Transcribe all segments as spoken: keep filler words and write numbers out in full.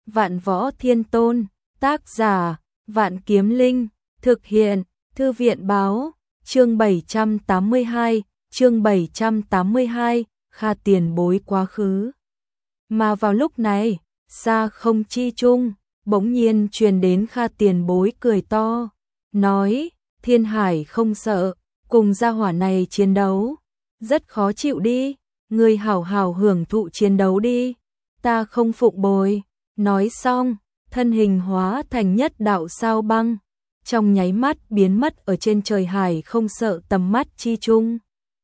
Vạn Võ Thiên Tôn, tác giả, Vạn Kiếm Linh, thực hiện, Thư viện báo, chương bảy trăm tám mươi hai, chương bảy trăm tám mươi hai, Kha tiền bối quá khứ. Mà vào lúc này, xa không chi chung, bỗng nhiên truyền đến Kha tiền bối cười to, nói, Thiên Hải không sợ, cùng gia hỏa này chiến đấu, rất khó chịu đi, người hảo hảo hưởng thụ chiến đấu đi, ta không phụng bồi. Nói xong, thân hình hóa thành nhất đạo sao băng, trong nháy mắt biến mất ở trên trời hải không sợ tầm mắt chi chung.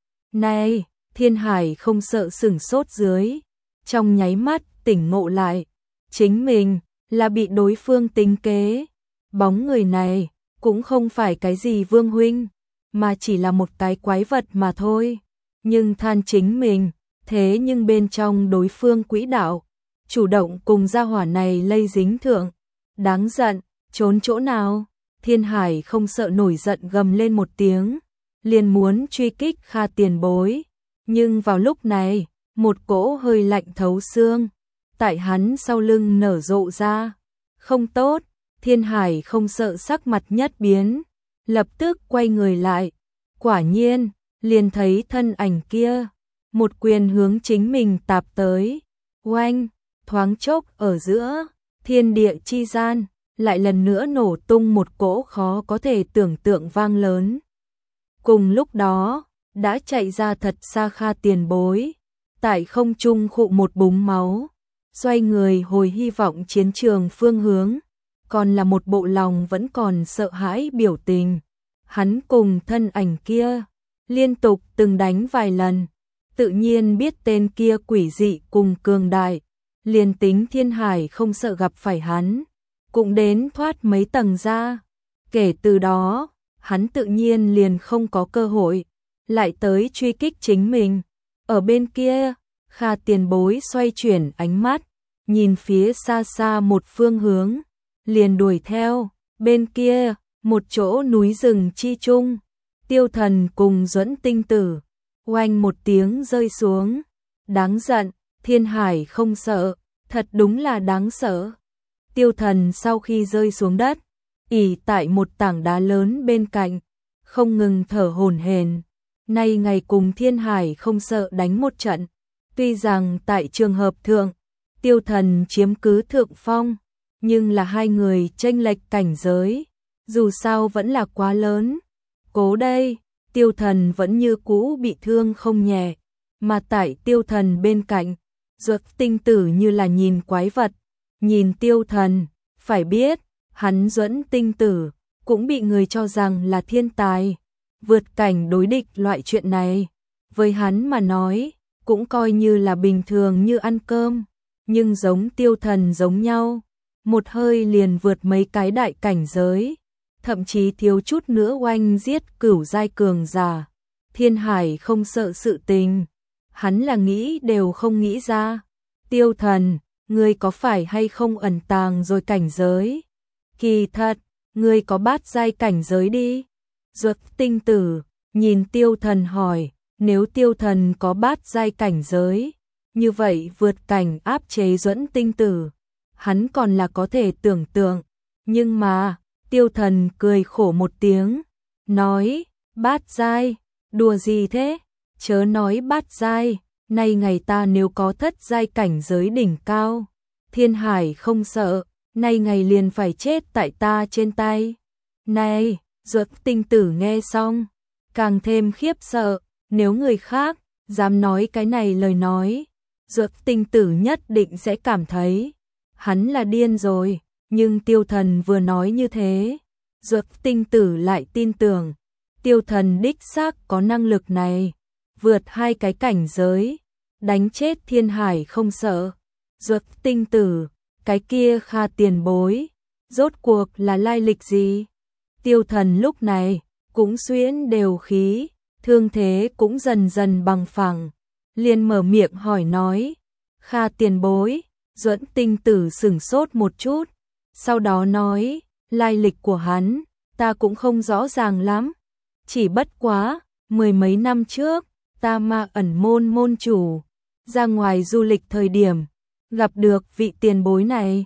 Này, Thiên Hải không sợ sửng sốt dưới, trong nháy mắt tỉnh ngộ lại, chính mình là bị đối phương tính kế, bóng người này cũng không phải cái gì Vương huynh, mà chỉ là một cái quái vật mà thôi, nhưng than chính mình, thế nhưng bên trong đối phương quỹ đạo, chủ động cùng gia hỏa này lây dính thượng, đáng giận, trốn chỗ nào? Thiên Hải không sợ nổi giận gầm lên một tiếng, liền muốn truy kích Kha tiền bối, nhưng vào lúc này, một cỗ hơi lạnh thấu xương, tại hắn sau lưng nở rộ ra, không tốt, Thiên Hải không sợ sắc mặt nhất biến, lập tức quay người lại, quả nhiên, liền thấy thân ảnh kia, một quyền hướng chính mình tạp tới, oanh, thoáng chốc ở giữa, thiên địa chi gian, lại lần nữa nổ tung một cỗ khó có thể tưởng tượng vang lớn. Cùng lúc đó, đã chạy ra thật xa Kha tiền bối, tại không trung khụ một búng máu, xoay người hồi hy vọng chiến trường phương hướng, còn là một bộ lòng vẫn còn sợ hãi biểu tình. Hắn cùng thân ảnh kia, liên tục từng đánh vài lần, tự nhiên biết tên kia quỷ dị cùng cường đại, liền tính Thiên Hải không sợ gặp phải hắn, cũng đến thoát mấy tầng ra. Kể từ đó, hắn tự nhiên liền không có cơ hội, lại tới truy kích chính mình. Ở bên kia, Kha tiền bối xoay chuyển ánh mắt, nhìn phía xa xa một phương hướng, liền đuổi theo, bên kia, một chỗ núi rừng chi chung, Tiêu Thần cùng Duẫn Tinh Tử, oanh một tiếng rơi xuống, đáng giận, Thiên Hải không sợ, thật đúng là đáng sợ. Tiêu Thần sau khi rơi xuống đất, ỉ tại một tảng đá lớn bên cạnh, không ngừng thở hổn hển. Nay ngày cùng Thiên Hải không sợ đánh một trận, tuy rằng tại trường hợp thượng, Tiêu Thần chiếm cứ thượng phong, nhưng là hai người chênh lệch cảnh giới, dù sao vẫn là quá lớn. Cố đây, Tiêu Thần vẫn như cũ bị thương không nhẹ, mà tại Tiêu Thần bên cạnh, Duẫn Tinh Tử như là nhìn quái vật, nhìn Tiêu Thần, phải biết, hắn Duẫn Tinh Tử cũng bị người cho rằng là thiên tài, vượt cảnh đối địch loại chuyện này, với hắn mà nói, cũng coi như là bình thường như ăn cơm, nhưng giống Tiêu Thần giống nhau, một hơi liền vượt mấy cái đại cảnh giới, thậm chí thiếu chút nữa oanh giết cửu giai cường giả. Thiên Hải không sợ sự tình, hắn là nghĩ đều không nghĩ ra. Tiêu Thần, ngươi có phải hay không ẩn tàng rồi cảnh giới? Kỳ thật, ngươi có bát giai cảnh giới đi. Duẫn Tinh Tử nhìn Tiêu Thần hỏi, nếu Tiêu Thần có bát giai cảnh giới, như vậy vượt cảnh áp chế Duẫn Tinh Tử, hắn còn là có thể tưởng tượng, nhưng mà, Tiêu Thần cười khổ một tiếng, nói, bát giai, đùa gì thế, chớ nói bát giai, nay ngày ta nếu có thất giai cảnh giới đỉnh cao, Thiên Hải không sợ, nay ngày liền phải chết tại ta trên tay. Này, Duẫn Tinh Tử nghe xong, càng thêm khiếp sợ, nếu người khác dám nói cái này lời nói, Duẫn Tinh Tử nhất định sẽ cảm thấy hắn là điên rồi, nhưng Tiêu Thần vừa nói như thế, Duẫn Tinh Tử lại tin tưởng, Tiêu Thần đích xác có năng lực này, vượt hai cái cảnh giới, đánh chết Thiên Hải không sợ. Duẫn Tinh Tử, cái kia Kha tiền bối, rốt cuộc là lai lịch gì? Tiêu Thần lúc này cũng xuyễn đều khí, thương thế cũng dần dần bằng phẳng, liền mở miệng hỏi nói, Kha tiền bối. Duẫn Tinh Tử sửng sốt một chút, sau đó nói, lai lịch của hắn, ta cũng không rõ ràng lắm, chỉ bất quá, mười mấy năm trước, ta Ma Ẩn môn môn chủ, ra ngoài du lịch thời điểm, gặp được vị tiền bối này,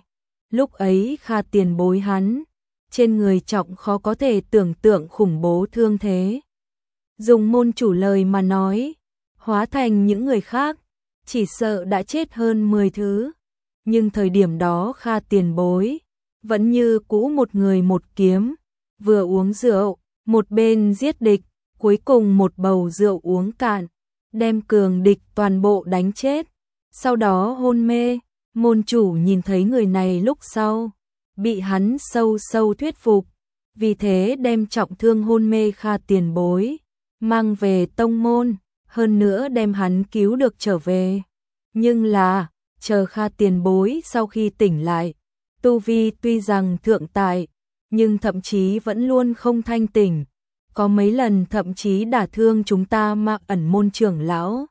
Lúc ấy Kha tiền bối hắn, trên người trọng khó có thể tưởng tượng khủng bố thương thế. Dùng môn chủ lời mà nói, hóa thành những người khác, chỉ sợ đã chết hơn mười thứ. Nhưng thời điểm đó Kha tiền bối, vẫn như cũ một người một kiếm, vừa uống rượu, một bên giết địch, cuối cùng một bầu rượu uống cạn, đem cường địch toàn bộ đánh chết, sau đó hôn mê. Môn chủ nhìn thấy người này lúc sau, bị hắn sâu sâu thuyết phục, vì thế đem trọng thương hôn mê Kha tiền bối, mang về tông môn, hơn nữa đem hắn cứu được trở về. Nhưng là, chờ Kha tiền bối sau khi tỉnh lại, tu vi tuy rằng thượng tại, nhưng thậm chí vẫn luôn không thanh tỉnh, có mấy lần thậm chí đả thương chúng ta Ma Ẩn môn trưởng lão.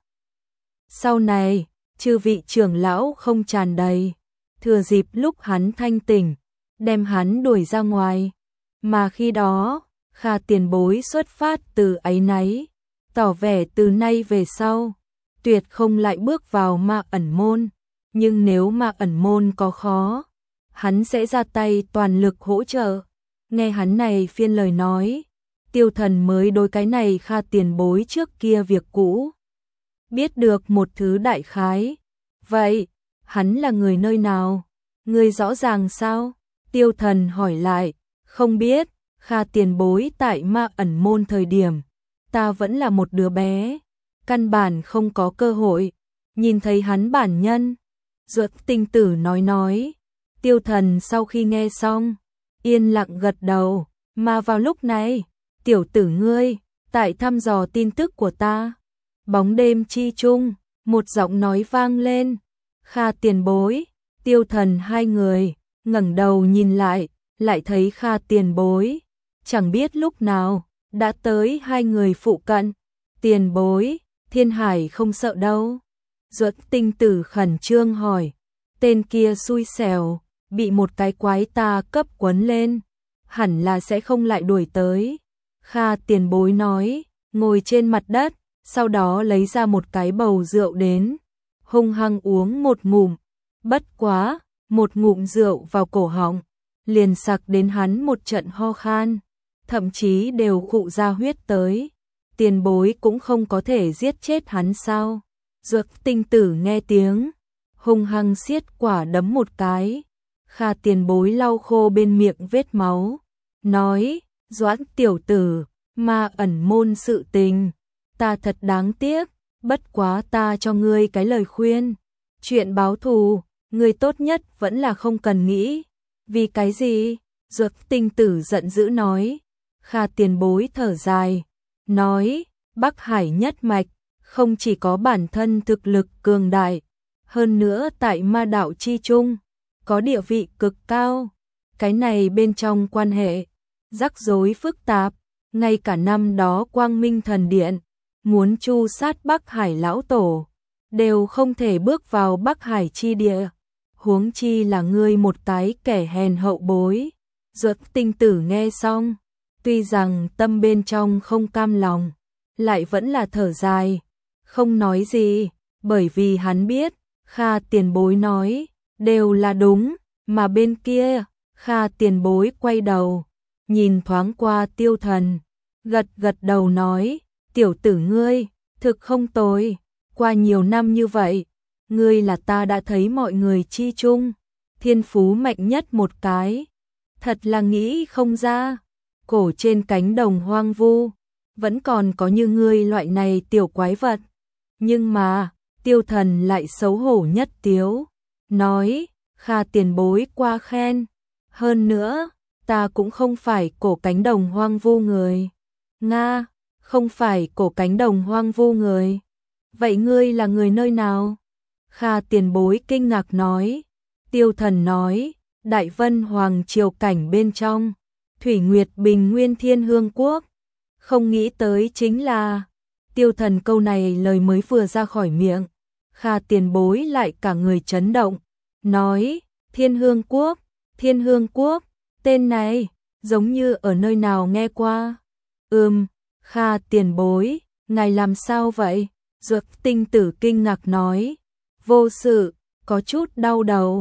Sau này, chư vị trưởng lão không tràn đầy, thừa dịp lúc hắn thanh tỉnh, đem hắn đuổi ra ngoài. Mà khi đó, Kha tiền bối xuất phát từ áy náy, tỏ vẻ từ nay về sau, tuyệt không lại bước vào Ma Ẩn môn. Nhưng nếu Ma Ẩn môn có khó, hắn sẽ ra tay toàn lực hỗ trợ. Nghe hắn này phiên lời nói, Tiêu Thần mới đối cái này Kha tiền bối trước kia việc cũ biết được một thứ đại khái. Vậy, hắn là người nơi nào? Ngươi rõ ràng sao? Tiêu Thần hỏi lại. Không biết, Kha tiền bối tại Ma Ẩn môn thời điểm, ta vẫn là một đứa bé, căn bản không có cơ hội nhìn thấy hắn bản nhân. Duật Tinh Tử nói nói. Tiêu Thần sau khi nghe xong, yên lặng gật đầu. Mà vào lúc này, tiểu tử ngươi, tại thăm dò tin tức của ta. Bóng đêm chi chung, một giọng nói vang lên. Kha tiền bối, Tiêu Thần hai người, ngẩng đầu nhìn lại, lại thấy Kha tiền bối. Chẳng biết lúc nào, đã tới hai người phụ cận. Tiền bối, Thiên Hải không sợ đâu. Duật Tinh Tử khẩn trương hỏi. Tên kia xui xẻo, bị một cái quái tà cấp quấn lên, hẳn là sẽ không lại đuổi tới. Kha tiền bối nói, ngồi trên mặt đất, sau đó lấy ra một cái bầu rượu đến, hung hăng uống một ngụm. Bất quá, một ngụm rượu vào cổ họng, liền sặc đến hắn một trận ho khan, thậm chí đều khụ ra huyết tới. Tiền bối cũng không có thể giết chết hắn sao? Duật Tinh Tử nghe tiếng, hung hăng siết quả đấm một cái. Kha tiền bối lau khô bên miệng vết máu, nói, Doãn tiểu tử, Ma Ẩn môn sự tình, ta thật đáng tiếc, bất quá ta cho ngươi cái lời khuyên. Chuyện báo thù, ngươi tốt nhất vẫn là không cần nghĩ. Vì cái gì? Duật Tinh Tử giận dữ nói. Kha tiền bối thở dài, nói, Bắc Hải nhất mạch, không chỉ có bản thân thực lực cường đại, hơn nữa tại ma đạo chi chung, có địa vị cực cao. Cái này bên trong quan hệ, rắc rối phức tạp, ngay cả năm đó Quang Minh Thần Điện, muốn chu sát Bắc Hải lão tổ, đều không thể bước vào Bắc Hải chi địa. Huống chi là ngươi một cái kẻ hèn hậu bối. Duật Tinh Tử nghe xong, tuy rằng tâm bên trong không cam lòng, lại vẫn là thở dài, không nói gì, bởi vì hắn biết, Kha tiền bối nói, đều là đúng. Mà bên kia, Kha tiền bối quay đầu, nhìn thoáng qua Tiêu Thần, gật gật đầu nói, tiểu tử ngươi, thực không tồi, qua nhiều năm như vậy, ngươi là ta đã thấy mọi người chi chung, thiên phú mạnh nhất một cái, thật là nghĩ không ra, cổ trên cánh đồng hoang vu, vẫn còn có như ngươi loại này tiểu quái vật. Nhưng mà, Tiêu Thần lại xấu hổ nhất tiếu, nói, Kha tiền bối qua khen, hơn nữa, ta cũng không phải cổ cánh đồng hoang vu người. Nga, không phải cổ cánh đồng hoang vu người. Vậy ngươi là người nơi nào? Kha tiền bối kinh ngạc nói. Tiêu Thần nói, Đại Vân Hoàng triều cảnh bên trong, Thủy Nguyệt Bình Nguyên Thiên Hương Quốc. Không nghĩ tới chính là, Tiêu Thần câu này lời mới vừa ra khỏi miệng, Kha tiền bối lại cả người chấn động, nói, Thiên Hương Quốc, Thiên Hương Quốc, tên này, giống như ở nơi nào nghe qua. Ừm, Kha tiền bối, ngài làm sao vậy? Duật Tinh Tử kinh ngạc nói, vô sự, có chút đau đầu,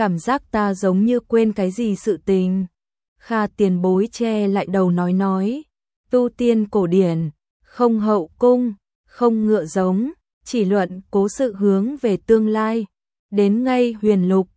cảm giác ta giống như quên cái gì sự tình. Kha tiền bối che lại đầu nói nói, tu tiên cổ điển, không hậu cung, không ngựa giống, chỉ luận cố sự hướng về tương lai. Đến ngay huyền lục,